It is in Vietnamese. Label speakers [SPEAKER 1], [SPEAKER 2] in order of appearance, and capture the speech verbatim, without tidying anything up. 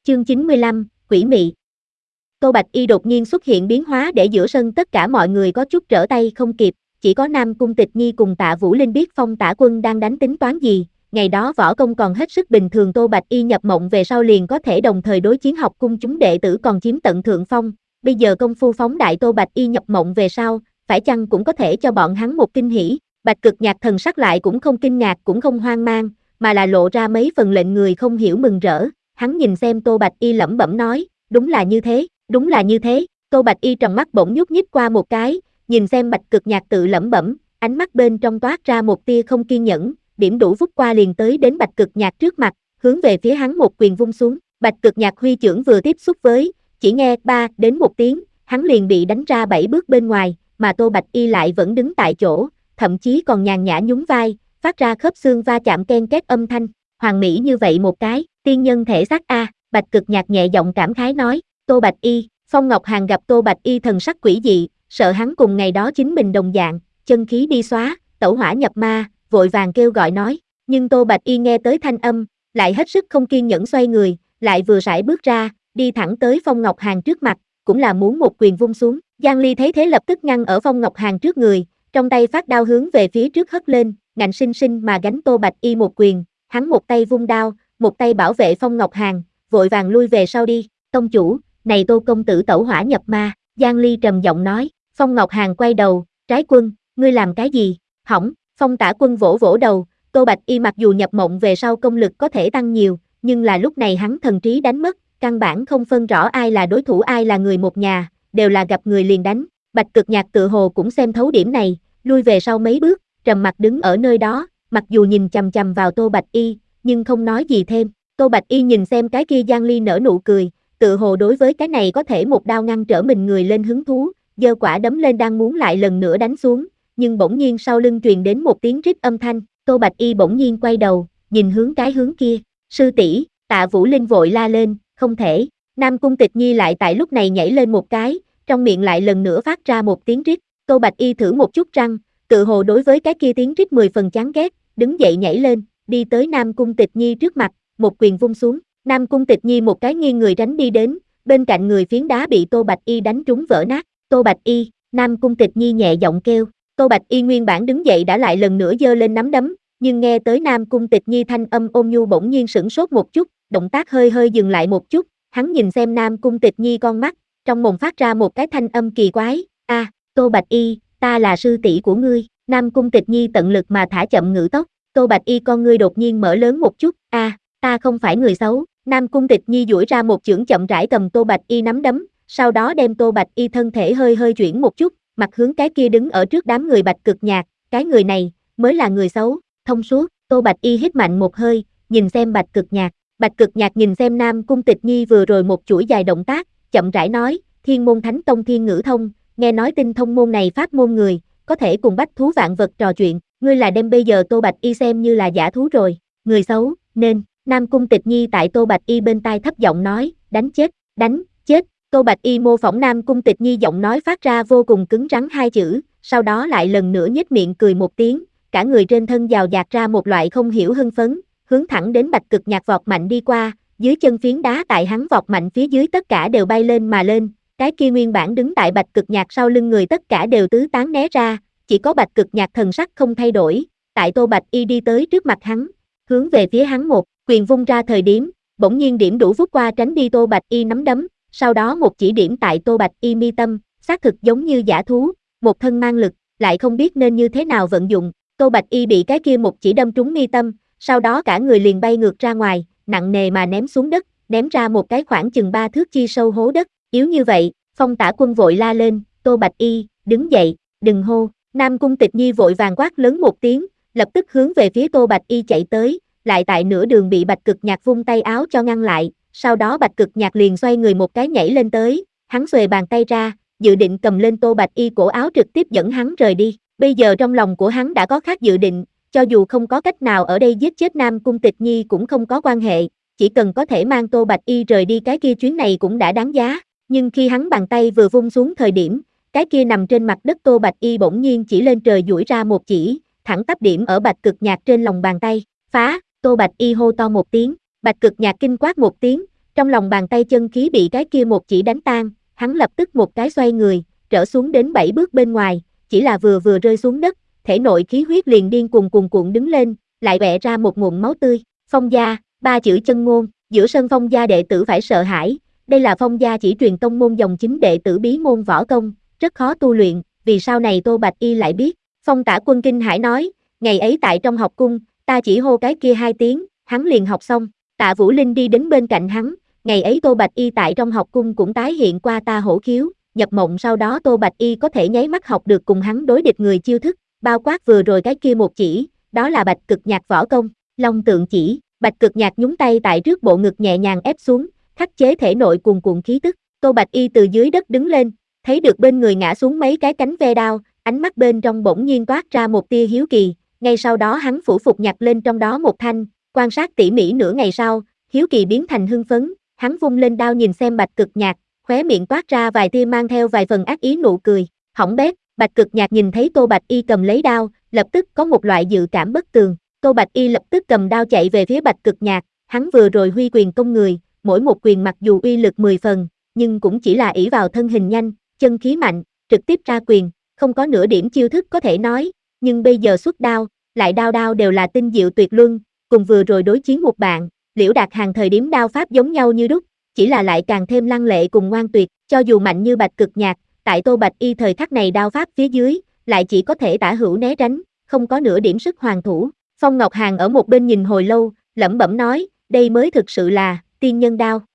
[SPEAKER 1] Chương chín mươi lăm, Quỷ mị. Tô Bạch Y đột nhiên xuất hiện biến hóa để giữa sân tất cả mọi người có chút trở tay không kịp, chỉ có Nam Cung Tịch Nhi cùng Tạ Vũ Linh biết Phong Tả Quân đang đánh tính toán gì. Ngày đó võ công còn hết sức bình thường, Tô Bạch Y nhập mộng về sau liền có thể đồng thời đối chiến học cung chúng đệ tử còn chiếm tận thượng phong. Bây giờ công phu phóng đại Tô Bạch Y nhập mộng về sau, phải chăng cũng có thể cho bọn hắn một kinh hỉ. Bạch Cực Nhạc thần sắc lại cũng không kinh ngạc cũng không hoang mang, mà là lộ ra mấy phần lệnh người không hiểu mừng rỡ. Hắn nhìn xem Tô Bạch Y lẩm bẩm nói, đúng là như thế, đúng là như thế. Tô Bạch Y tròng mắt bỗng nhúc nhích qua một cái, nhìn xem Bạch Cực Nhạc tự lẩm bẩm, ánh mắt bên trong toát ra một tia không kiên nhẫn, điểm đủ vút qua liền tới đến Bạch Cực Nhạc trước mặt, hướng về phía hắn một quyền vung xuống. Bạch Cực Nhạc huy chưởng vừa tiếp xúc với, chỉ nghe ba đến một tiếng, hắn liền bị đánh ra bảy bước bên ngoài, mà Tô Bạch Y lại vẫn đứng tại chỗ, thậm chí còn nhàn nhã nhún vai, phát ra khớp xương va chạm ken két âm thanh. Hoàn mỹ như vậy một cái, tiên nhân thể xác a, Bạch Cực Nhạc nhẹ giọng cảm khái nói. Tô Bạch Y, Phong Ngọc Hàn gặp Tô Bạch Y thần sắc quỷ dị, sợ hắn cùng ngày đó chính mình đồng dạng, chân khí đi xóa, tẩu hỏa nhập ma, vội vàng kêu gọi nói, nhưng Tô Bạch Y nghe tới thanh âm, lại hết sức không kiên nhẫn xoay người, lại vừa sải bước ra, đi thẳng tới Phong Ngọc Hàn trước mặt, cũng là muốn một quyền vung xuống. Giang Ly thấy thế lập tức ngăn ở Phong Ngọc Hàn trước người, trong tay phát đao hướng về phía trước hất lên, ngạnh sinh sinh mà gánh Tô Bạch Y một quyền, hắn một tay vung đao, một tay bảo vệ Phong Ngọc Hàn, vội vàng lui về sau đi. Tông chủ, này Tô công tử tẩu hỏa nhập ma, Giang Ly trầm giọng nói. Phong Ngọc Hàn quay đầu, Trái Quân, ngươi làm cái gì? Hỏng. Phong Tả Quân vỗ vỗ đầu, Tô Bạch Y mặc dù nhập mộng về sau công lực có thể tăng nhiều, nhưng là lúc này hắn thần trí đánh mất, căn bản không phân rõ ai là đối thủ ai là người một nhà, đều là gặp người liền đánh. Bạch Cực Nhạc tự hồ cũng xem thấu điểm này, lui về sau mấy bước, trầm mặt đứng ở nơi đó, mặc dù nhìn chằm chằm vào Tô Bạch Y, nhưng không nói gì thêm. Tô Bạch Y nhìn xem cái kia Giang Ly nở nụ cười, tự hồ đối với cái này có thể một đao ngăn trở mình người lên hứng thú, giơ quả đấm lên đang muốn lại lần nữa đánh xuống, nhưng bỗng nhiên sau lưng truyền đến một tiếng rít âm thanh, Tô Bạch Y bỗng nhiên quay đầu, nhìn hướng cái hướng kia, sư tỷ, Tạ Vũ Linh vội la lên, không thể. Nam Cung Tịch Nhi lại tại lúc này nhảy lên một cái, trong miệng lại lần nữa phát ra một tiếng rít. Tô Bạch Y thử một chút răng, tự hồ đối với cái kia tiếng rít mười phần chán ghét, đứng dậy nhảy lên, đi tới Nam Cung Tịch Nhi trước mặt, một quyền vung xuống. Nam Cung Tịch Nhi một cái nghiêng người tránh đi đến, bên cạnh người phiến đá bị Tô Bạch Y đánh trúng vỡ nát. Tô Bạch Y, Nam Cung Tịch Nhi nhẹ giọng kêu. Tô Bạch Y nguyên bản đứng dậy đã lại lần nữa giơ lên nắm đấm, nhưng nghe tới Nam Cung Tịch Nhi thanh âm ôn nhu bỗng nhiên sửng sốt một chút, động tác hơi hơi dừng lại một chút, hắn nhìn xem Nam Cung Tịch Nhi con mắt, trong mồm phát ra một cái thanh âm kỳ quái, a, à, Tô Bạch Y, ta là sư tỷ của ngươi. Nam Cung Tịch Nhi tận lực mà thả chậm ngữ tốc, Tô Bạch Y con ngươi đột nhiên mở lớn một chút, a, à, ta không phải người xấu. Nam Cung Tịch Nhi duỗi ra một chưởng chậm rãi cầm Tô Bạch Y nắm đấm, sau đó đem Tô Bạch Y thân thể hơi hơi chuyển một chút, mặt hướng cái kia đứng ở trước đám người Bạch Cực Nhạc, cái người này mới là người xấu. Thông suốt. Tô Bạch Y hít mạnh một hơi, nhìn xem Bạch Cực Nhạc. Bạch Cực Nhạc nhìn xem Nam Cung Tịch Nhi vừa rồi một chuỗi dài động tác, chậm rãi nói, Thiên Môn Thánh Tông Thiên Ngữ Thông, nghe nói tinh thông môn này pháp môn người, có thể cùng bách thú vạn vật trò chuyện, ngươi là đem bây giờ Tô Bạch Y xem như là giả thú rồi, người xấu, nên. Nam Cung Tịch Nhi tại Tô Bạch Y bên tai thấp giọng nói, đánh chết, đánh chết. Tô Bạch Y mô phỏng Nam Cung Tịch Nhi giọng nói phát ra vô cùng cứng rắn hai chữ, sau đó lại lần nữa nhếch miệng cười một tiếng, cả người trên thân giào dạt ra một loại không hiểu hưng phấn, hướng thẳng đến Bạch Cực Nhạc vọt mạnh đi qua, dưới chân phiến đá tại hắn vọt mạnh phía dưới tất cả đều bay lên mà lên, cái kia nguyên bản đứng tại Bạch Cực Nhạc sau lưng người tất cả đều tứ tán né ra, chỉ có Bạch Cực Nhạc thần sắc không thay đổi, tại Tô Bạch Y đi tới trước mặt hắn, hướng về phía hắn một quyền vung ra thời điểm, bỗng nhiên điểm đủ vút qua tránh đi Tô Bạch Y nắm đấm, sau đó một chỉ điểm tại Tô Bạch Y mi tâm, xác thực giống như giả thú, một thân mang lực, lại không biết nên như thế nào vận dụng, Tô Bạch Y bị cái kia một chỉ đâm trúng mi tâm, sau đó cả người liền bay ngược ra ngoài, nặng nề mà ném xuống đất, ném ra một cái khoảng chừng ba thước chi sâu hố đất, yếu như vậy, Phong Tả Quân vội la lên, Tô Bạch Y, đứng dậy, đừng hô. Nam Cung Tịch Nhi vội vàng quát lớn một tiếng, lập tức hướng về phía Tô Bạch Y chạy tới, lại tại nửa đường bị Bạch Cực Nhạc vung tay áo cho ngăn lại, sau đó Bạch Cực Nhạc liền xoay người một cái nhảy lên tới, hắn xuề bàn tay ra, dự định cầm lên Tô Bạch Y cổ áo trực tiếp dẫn hắn rời đi. Bây giờ trong lòng của hắn đã có khác dự định, cho dù không có cách nào ở đây giết chết Nam Cung Tịch Nhi cũng không có quan hệ, chỉ cần có thể mang Tô Bạch Y rời đi cái kia chuyến này cũng đã đáng giá. Nhưng khi hắn bàn tay vừa vung xuống thời điểm, cái kia nằm trên mặt đất Tô Bạch Y bỗng nhiên chỉ lên trời duỗi ra một chỉ, thẳng tắp điểm ở Bạch Cực Nhạc trên lòng bàn tay, phá. Tô Bạch Y hô to một tiếng, Bạch Cực Nhạc kinh quát một tiếng, trong lòng bàn tay chân khí bị cái kia một chỉ đánh tan, hắn lập tức một cái xoay người, trở xuống đến bảy bước bên ngoài, chỉ là vừa vừa rơi xuống đất, thể nội khí huyết liền điên cuồng cuồn cuộn đứng lên, lại bẹ ra một nguồn máu tươi. Phong gia, ba chữ chân ngôn, giữa sân Phong gia đệ tử phải sợ hãi, đây là Phong gia chỉ truyền tông môn dòng chính đệ tử bí môn võ công, rất khó tu luyện, vì sau này Tô Bạch Y lại biết. Phong Tả Quân kinh hãi nói, ngày ấy tại trong học cung, ta chỉ hô cái kia hai tiếng, hắn liền học xong. Tạ Vũ Linh đi đến bên cạnh hắn, ngày ấy Tô Bạch Y tại trong học cung cũng tái hiện qua ta hổ khiếu, nhập mộng sau đó Tô Bạch Y có thể nháy mắt học được cùng hắn đối địch người chiêu thức, bao quát vừa rồi cái kia một chỉ, đó là Bạch Cực Nhạc võ công, Long Tượng chỉ. Bạch Cực Nhạc nhúng tay tại trước bộ ngực nhẹ nhàng ép xuống, khắc chế thể nội cuồn cuộn khí tức. Tô Bạch Y từ dưới đất đứng lên, thấy được bên người ngã xuống mấy cái cánh ve đao, ánh mắt bên trong bỗng nhiên toát ra một tia hiếu kỳ, ngay sau đó hắn phủ phục nhặt lên trong đó một thanh, quan sát tỉ mỉ nửa ngày sau, hiếu kỳ biến thành hưng phấn, hắn vung lên đao nhìn xem Bạch Cực Nhạc, khóe miệng toát ra vài tia mang theo vài phần ác ý nụ cười, hỏng bét. Bạch Cực Nhạc nhìn thấy Tô Bạch Y cầm lấy đao, lập tức có một loại dự cảm bất tường. Tô Bạch Y lập tức cầm đao chạy về phía Bạch Cực Nhạc, hắn vừa rồi huy quyền công người, mỗi một quyền mặc dù uy lực mười phần, nhưng cũng chỉ là ỷ vào thân hình nhanh, chân khí mạnh, trực tiếp ra quyền, không có nửa điểm chiêu thức có thể nói, nhưng bây giờ xuất đao, lại đao đao đều là tinh diệu tuyệt luân, cùng vừa rồi đối chiến một bạn, Liễu Đạt Hàng thời điểm đao pháp giống nhau như đúc, chỉ là lại càng thêm lăng lệ cùng ngoan tuyệt, cho dù mạnh như Bạch Cực Nhạc, tại Tô Bạch Y thời khắc này đao pháp phía dưới, lại chỉ có thể tả hữu né tránh, không có nửa điểm sức hoàn thủ. Phong Ngọc Hàn ở một bên nhìn hồi lâu, lẩm bẩm nói, đây mới thực sự là tiên nhân đao.